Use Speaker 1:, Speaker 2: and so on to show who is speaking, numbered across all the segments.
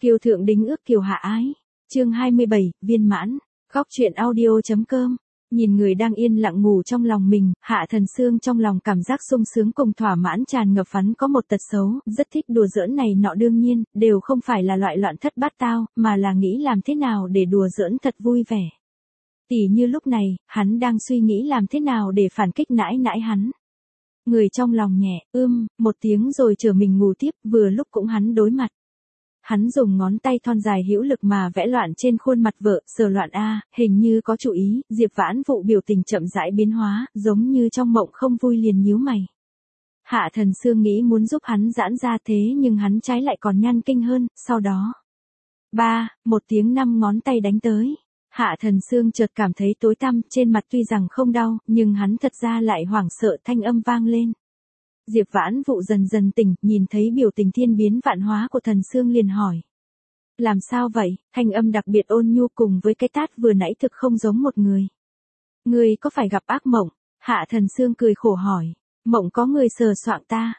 Speaker 1: Kiều thượng đính ước kiều hạ ái. Chương 27, viên mãn. Góc truyện audio.com. Nhìn người đang yên lặng ngủ trong lòng mình, Hạ Thần Sương trong lòng cảm giác sung sướng cùng thỏa mãn tràn ngập. Hắn có một tật xấu, rất thích đùa giỡn này nọ, đương nhiên, đều không phải là loại loạn thất bát tao, mà là nghĩ làm thế nào để đùa giỡn thật vui vẻ. Tỉ như lúc này, hắn đang suy nghĩ làm thế nào để phản kích nãi nãi hắn. Người trong lòng nhẹ, một tiếng rồi trở mình ngủ tiếp, vừa lúc cũng hắn đối mặt. Hắn dùng ngón tay thon dài hữu lực mà vẽ loạn trên khuôn mặt vợ, sờ loạn hình như có chủ ý. Diệp Vãn Vụ biểu tình chậm rãi biến hóa, giống như trong mộng không vui liền nhíu mày. Hạ Thần Sương nghĩ muốn giúp hắn giãn ra thế nhưng hắn trái lại còn nhăn kinh hơn, sau đó. Một tiếng 5 ngón tay đánh tới. Hạ Thần Sương chợt cảm thấy tối tăm, trên mặt tuy rằng không đau, nhưng hắn thật ra lại hoảng sợ, thanh âm vang lên. Diệp Vãn Vụ dần dần tỉnh, nhìn thấy biểu tình thiên biến vạn hóa của Thần Sương liền hỏi. Làm sao vậy? Thanh âm đặc biệt ôn nhu cùng với cái tát vừa nãy thực không giống một người. Người có phải gặp ác mộng? Hạ Thần Sương cười khổ hỏi. Mộng có người sờ soạng ta.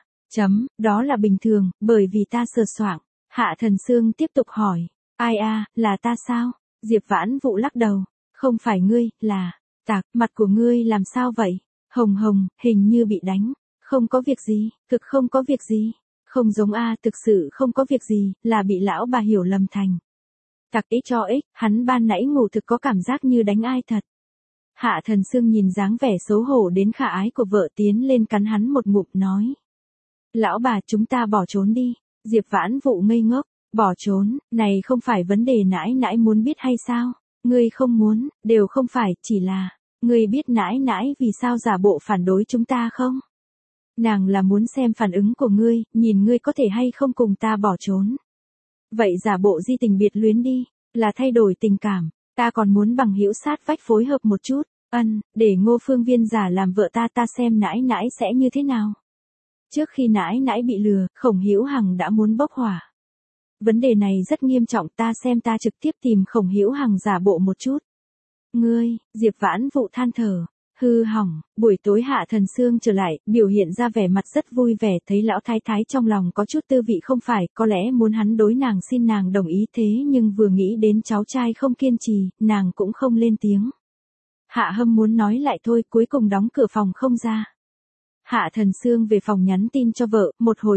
Speaker 1: Đó là bình thường, bởi vì ta sờ soạng. Hạ Thần Sương tiếp tục hỏi. Ai là ta sao? Diệp Vãn Vụ lắc đầu. Không phải ngươi, là. Tạc, mặt của ngươi làm sao vậy? Hồng hồng, hình như bị đánh. Không có việc gì, thực không có việc gì. Không giống thực sự không có việc gì, là bị lão bà hiểu lầm thành. Tặc ích cho ích, hắn ban nãy ngủ thực có cảm giác như đánh ai thật. Hạ Thần Sương nhìn dáng vẻ xấu hổ đến khả ái của vợ tiến lên cắn hắn một ngụm nói. Lão bà, chúng ta bỏ trốn đi. Diệp Vãn Vụ ngây ngốc, bỏ trốn, này không phải vấn đề nãi nãi muốn biết hay sao? Ngươi không muốn, đều không phải, chỉ là, ngươi biết nãi nãi vì sao giả bộ phản đối chúng ta không? Nàng là muốn xem phản ứng của ngươi, nhìn ngươi có thể hay không cùng ta bỏ trốn. Vậy giả bộ di tình biệt luyến đi, là thay đổi tình cảm, ta còn muốn bằng hữu sát vách phối hợp một chút, để Ngô Phương Viên giả làm vợ ta xem nãi nãi sẽ như thế nào. Trước khi nãi nãi bị lừa, Khổng Hữu Hằng đã muốn bốc hỏa. Vấn đề này rất nghiêm trọng, ta xem ta trực tiếp tìm Khổng Hữu Hằng giả bộ một chút. Ngươi, Diệp Vãn Vụ than thở. Hư hỏng, buổi tối Hạ Thần Sương trở lại, biểu hiện ra vẻ mặt rất vui vẻ, thấy lão thái thái trong lòng có chút tư vị không phải, có lẽ muốn hắn đối nàng xin nàng đồng ý thế nhưng vừa nghĩ đến cháu trai không kiên trì, nàng cũng không lên tiếng. Hạ Hâm muốn nói lại thôi, cuối cùng đóng cửa phòng không ra. Hạ Thần Sương về phòng nhắn tin cho vợ, một hồi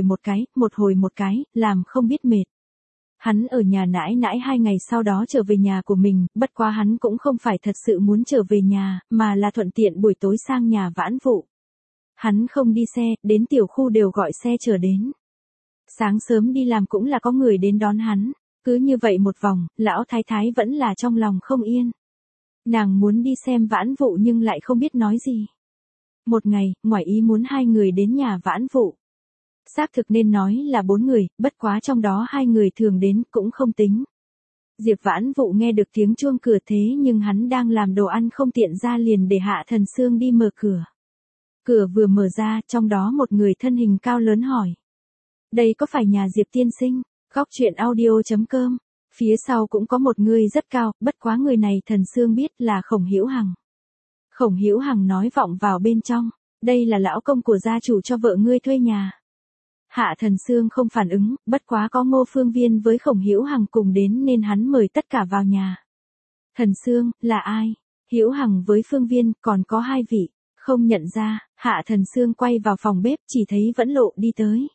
Speaker 1: một cái, làm không biết mệt. Hắn ở nhà nãi nãi 2 ngày sau đó trở về nhà của mình, bất quá hắn cũng không phải thật sự muốn trở về nhà, mà là thuận tiện buổi tối sang nhà Vãn Vụ. Hắn không đi xe, đến tiểu khu đều gọi xe chờ đến. Sáng sớm đi làm cũng là có người đến đón hắn, cứ như vậy một vòng, lão thái thái vẫn là trong lòng không yên. Nàng muốn đi xem Vãn Vụ nhưng lại không biết nói gì. Một ngày, ngoài ý muốn 2 người đến nhà Vãn Vụ. Xác thực nên nói là 4 người, bất quá trong đó 2 người thường đến cũng không tính. Diệp Vãn Vụ nghe được tiếng chuông cửa thế nhưng hắn đang làm đồ ăn không tiện ra liền để Hạ Thần Sương đi mở cửa. Cửa vừa mở ra, trong đó một người thân hình cao lớn hỏi. Đây có phải nhà Diệp tiên sinh? Góc truyện audio.com. Phía sau cũng có một người rất cao, bất quá người này Thần Sương biết là Khổng Hữu Hằng. Khổng Hữu Hằng nói vọng vào bên trong. Đây là lão công của gia chủ cho vợ ngươi thuê nhà. Hạ Thần Sương không phản ứng, bất quá có Ngô Phương Viên với Khổng Hữu Hằng cùng đến nên hắn mời tất cả vào nhà. Thần Sương, là ai? Hữu Hằng với Phương Viên, còn có 2 vị. Không nhận ra, Hạ Thần Sương quay vào phòng bếp chỉ thấy Vẫn Lộ đi tới.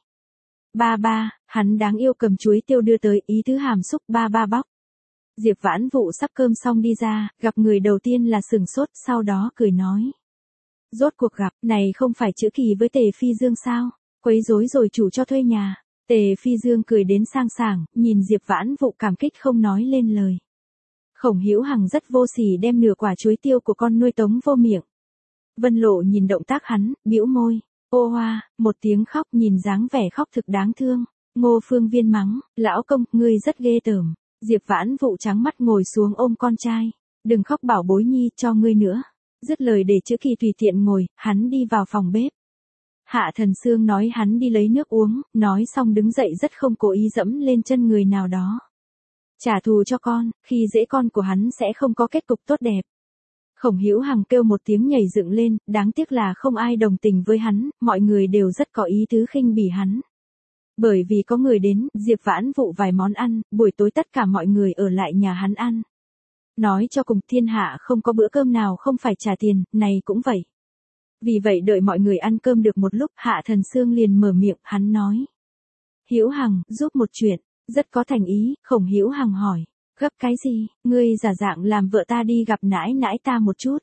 Speaker 1: Ba, hắn đáng yêu cầm chuối tiêu đưa tới, ý tứ hàm xúc ba bóc. Diệp Vãn Vụ sắp cơm xong đi ra, gặp người đầu tiên là sừng sốt, sau đó cười nói. Rốt cuộc gặp, này không phải Chữ Kỳ với Tề Phi Dương sao? Quấy rối rồi chủ cho thuê nhà. Tề Phi Dương cười đến sang sảng, nhìn Diệp Vãn Vụ cảm kích không nói lên lời. Khổng Hữu Hằng rất vô sỉ đem nửa quả chuối tiêu của con nuôi tống vô miệng. Vân Lộ nhìn động tác hắn, bĩu môi. Ô hoa, một tiếng khóc, nhìn dáng vẻ khóc thực đáng thương. Ngô Phương Viên mắng, lão công, ngươi rất ghê tởm. Diệp Vãn Vụ trắng mắt ngồi xuống ôm con trai. Đừng khóc bảo bối nhi, cho ngươi nữa. Dứt lời để Chữ Kỳ tùy tiện ngồi, hắn đi vào phòng bếp. Hạ Thần Sương nói hắn đi lấy nước uống, nói xong đứng dậy rất không cố ý dẫm lên chân người nào đó. Trả thù cho con, khi dễ con của hắn sẽ không có kết cục tốt đẹp. Khổng Hữu Hằng kêu một tiếng nhảy dựng lên, đáng tiếc là không ai đồng tình với hắn, mọi người đều rất có ý tứ khinh bỉ hắn. Bởi vì có người đến, Diệp Vãn Vụ vài món ăn, buổi tối tất cả mọi người ở lại nhà hắn ăn. Nói cho cùng thiên hạ không có bữa cơm nào không phải trả tiền, này cũng vậy. Vì vậy đợi mọi người ăn cơm được một lúc, Hạ Thần Xương liền mở miệng, hắn nói. Hữu Hằng, giúp một chuyện, rất có thành ý. Khổng Hữu Hằng hỏi, gấp cái gì, ngươi giả dạng làm vợ ta đi gặp nãi nãi ta một chút.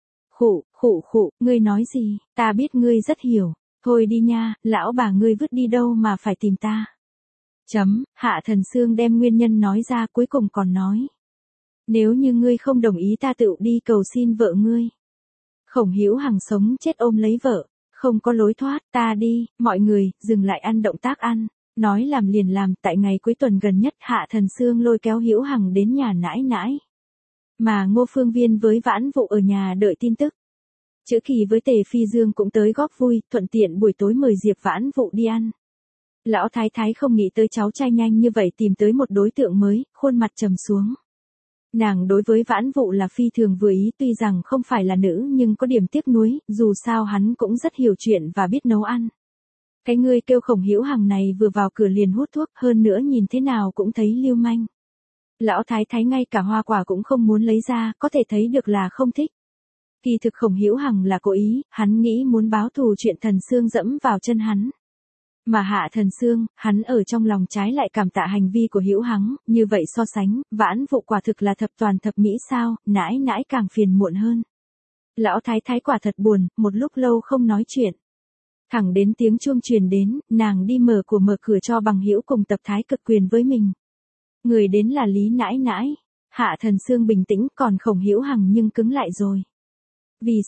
Speaker 1: Khụ, ngươi nói gì, ta biết ngươi rất hiểu, thôi đi nha, lão bà ngươi vứt đi đâu mà phải tìm ta. Hạ Thần Xương đem nguyên nhân nói ra, cuối cùng còn nói. Nếu như ngươi không đồng ý ta tự đi cầu xin vợ ngươi. Khổng Hữu Hằng sống chết ôm lấy vợ, không có lối thoát, ta đi, mọi người, dừng lại ăn động tác ăn. Nói làm liền làm, tại ngày cuối tuần gần nhất Hạ Thần Xương lôi kéo Hữu Hằng đến nhà nãi nãi. Mà Ngô Phương Viên với Vãn Vụ ở nhà đợi tin tức. Chữ Kỳ với Tề Phi Dương cũng tới góp vui, thuận tiện buổi tối mời Diệp Vãn Vụ đi ăn. Lão Thái Thái không nghĩ tới cháu trai nhanh như vậy tìm tới một đối tượng mới, khuôn mặt trầm xuống. Nàng đối với Vãn Vụ là phi thường vừa ý, tuy rằng không phải là nữ nhưng có điểm tiếc nuối, dù sao hắn cũng rất hiểu chuyện và biết nấu ăn. Cái ngươi kêu Khổng Hữu Hằng này vừa vào cửa liền hút thuốc, hơn nữa nhìn thế nào cũng thấy lưu manh. Lão Thái Thái ngay cả hoa quả cũng không muốn lấy ra, có thể thấy được là không thích. Kỳ thực Khổng Hữu Hằng là cố ý, hắn nghĩ muốn báo thù chuyện Thần Xương dẫm vào chân hắn. Mà Hạ Thần Xương, hắn ở trong lòng trái lại cảm tạ hành vi của Hữu Hằng, như vậy so sánh, Vãn Vụ quả thực là thập toàn thập mỹ sao, nãi nãi càng phiền muộn hơn. Lão Thái Thái quả thật buồn, một lúc lâu không nói chuyện. Thẳng đến tiếng chuông truyền đến, nàng đi mở cửa cho Bằng Hữu cùng Tập Thái Cực Quyền với mình. Người đến là Lý nãi nãi. Hạ Thần Xương bình tĩnh, còn Khổng Hữu Hằng nhưng cứng lại rồi. Vì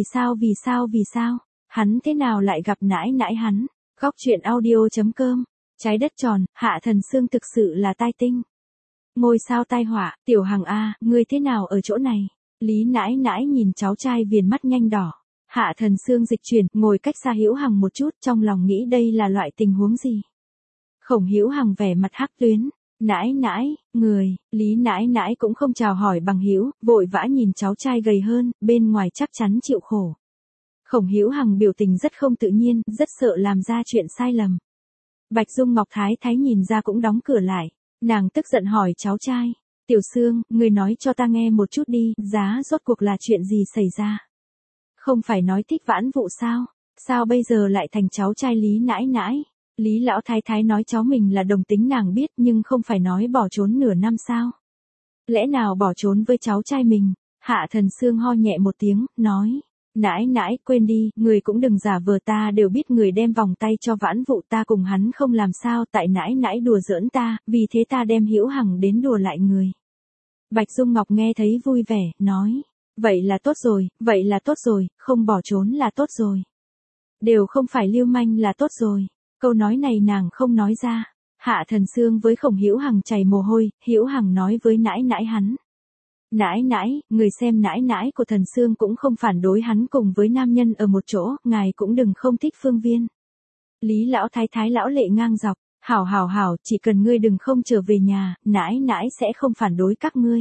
Speaker 1: sao? Hắn thế nào lại gặp nãi nãi hắn? Góc truyện audio.com. Trái đất tròn, Hạ Thần Xương thực sự là tai tinh. Ngôi sao tai họa, Tiểu Hằng a, ngươi thế nào ở chỗ này? Lý nãi nãi nhìn cháu trai viền mắt nhanh đỏ. Hạ Thần Xương dịch chuyển, ngồi cách xa Hữu Hằng một chút, trong lòng nghĩ đây là loại tình huống gì? Khổng Hữu Hằng vẻ mặt hắc tuyến. Nãi nãi, người, Lý nãi nãi cũng không chào hỏi Bằng Hữu, vội vã nhìn cháu trai gầy hơn, bên ngoài chắc chắn chịu khổ. Khổng Hữu Hằng biểu tình rất không tự nhiên, rất sợ làm ra chuyện sai lầm. Bạch Dung Ngọc Thái Thái nhìn ra cũng đóng cửa lại, nàng tức giận hỏi cháu trai, Tiểu Xương, người nói cho ta nghe một chút đi, giá rốt cuộc là chuyện gì xảy ra? Không phải nói thích Vãn Vụ sao? Sao bây giờ lại thành cháu trai Lý nãi nãi? Lý Lão Thái Thái nói cháu mình là đồng tính nàng biết nhưng không phải nói bỏ trốn nửa năm sao? Lẽ nào bỏ trốn với cháu trai mình? Hạ Thần Xương ho nhẹ một tiếng, nói. Nãi nãi, quên đi, người cũng đừng giả vờ, ta đều biết người đem vòng tay cho Vãn Vụ, ta cùng hắn không làm sao, tại nãi nãi đùa giỡn ta, vì thế ta đem Hữu Hằng đến đùa lại người. Bạch Dung Ngọc nghe thấy vui vẻ, nói. Vậy là tốt rồi, không bỏ trốn là tốt rồi. Đều không phải lưu manh là tốt rồi. Câu nói này nàng không nói ra. Hạ Thần Xương với Khổng Hữu Hằng chảy mồ hôi, Hữu Hằng nói với nãi nãi hắn. Nãi nãi, người xem nãi nãi của Thần Xương cũng không phản đối hắn cùng với nam nhân ở một chỗ, ngài cũng đừng không thích Phương Viên. Lý Lão Thái Thái lão lệ ngang dọc, hảo, chỉ cần ngươi đừng không trở về nhà, nãi nãi sẽ không phản đối các ngươi.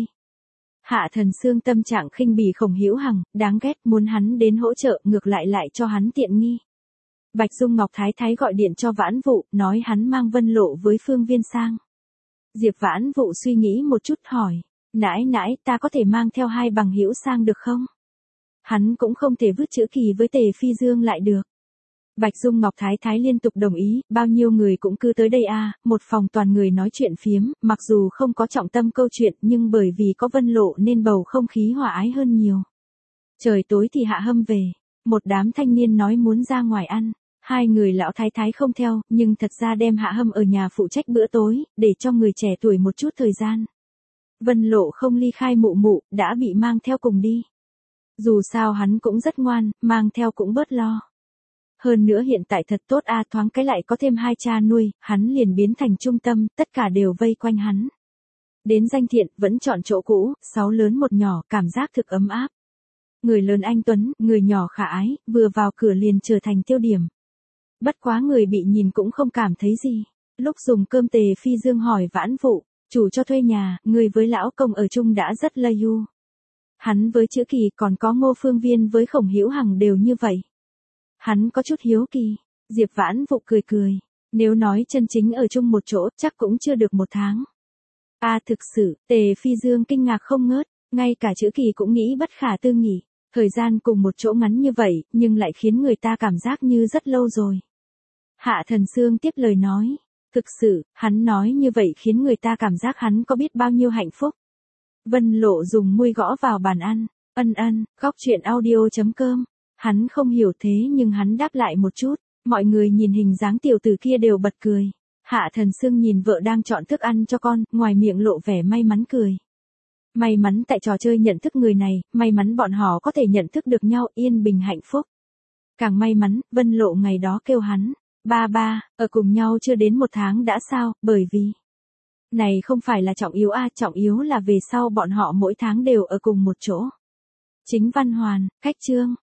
Speaker 1: Hạ Thần Xương tâm trạng khinh bỉ Khổng Hữu Hằng, đáng ghét, muốn hắn đến hỗ trợ, ngược lại cho hắn tiện nghi. Bạch Dung Ngọc Thái Thái gọi điện cho Vãn Vụ, nói hắn mang Vân Lộ với Phương Viên sang. Diệp Vãn Vụ suy nghĩ một chút hỏi, nãi nãi, ta có thể mang theo 2 Bằng Hữu sang được không? Hắn cũng không thể vứt Chữ Kỳ với Tề Phi Dương lại được. Bạch Dung Ngọc Thái Thái liên tục đồng ý, bao nhiêu người cũng cứ tới đây a, một phòng toàn người nói chuyện phiếm, mặc dù không có trọng tâm câu chuyện nhưng bởi vì có Vân Lộ nên bầu không khí hòa ái hơn nhiều. Trời tối thì Hạ Hâm về, một đám thanh niên nói muốn ra ngoài ăn. 2 người Lão Thái Thái không theo, nhưng thật ra đem Hạ Hâm ở nhà phụ trách bữa tối, để cho người trẻ tuổi một chút thời gian. Vân Lộ không ly khai mụ, đã bị mang theo cùng đi. Dù sao hắn cũng rất ngoan, mang theo cũng bớt lo. Hơn nữa hiện tại thật tốt a, thoáng cái lại có thêm 2 cha nuôi, hắn liền biến thành trung tâm, tất cả đều vây quanh hắn. Đến danh thiện, vẫn chọn chỗ cũ, 6 lớn 1 nhỏ, cảm giác thực ấm áp. Người lớn anh tuấn, người nhỏ khả ái, vừa vào cửa liền trở thành tiêu điểm. Bất quá người bị nhìn cũng không cảm thấy gì. Lúc dùng cơm Tề Phi Dương hỏi Vãn Vụ, chủ cho thuê nhà, người với lão công ở chung đã rất lây yu. Hắn với Chữ Kỳ còn có Ngô Phương Viên với Khổng Hữu Hằng đều như vậy. Hắn có chút hiếu kỳ. Diệp Vãn Vụ cười. Nếu nói chân chính ở chung một chỗ, chắc cũng chưa được 1 tháng. Thực sự, Tề Phi Dương kinh ngạc không ngớt, ngay cả chữ Kỳ cũng nghĩ bất khả tư nghị. Thời gian cùng một chỗ ngắn như vậy, nhưng lại khiến người ta cảm giác như rất lâu rồi. Hạ Thần Sương tiếp lời nói. Thực sự, hắn nói như vậy khiến người ta cảm giác hắn có biết bao nhiêu hạnh phúc. Vân Lộ dùng môi gõ vào bàn ăn. Góc chuyện audio.com. Hắn không hiểu thế nhưng hắn đáp lại một chút. Mọi người nhìn hình dáng tiểu tử kia đều bật cười. Hạ Thần Sương nhìn vợ đang chọn thức ăn cho con, ngoài miệng lộ vẻ may mắn cười. May mắn tại trò chơi nhận thức người này, may mắn bọn họ có thể nhận thức được nhau yên bình hạnh phúc. Càng may mắn, Vân Lộ ngày đó kêu hắn. Ba, ở cùng nhau chưa đến 1 tháng đã sao, bởi vì. Này không phải là trọng yếu trọng yếu là về sau bọn họ mỗi tháng đều ở cùng một chỗ. Chính văn hoàn, cách chương.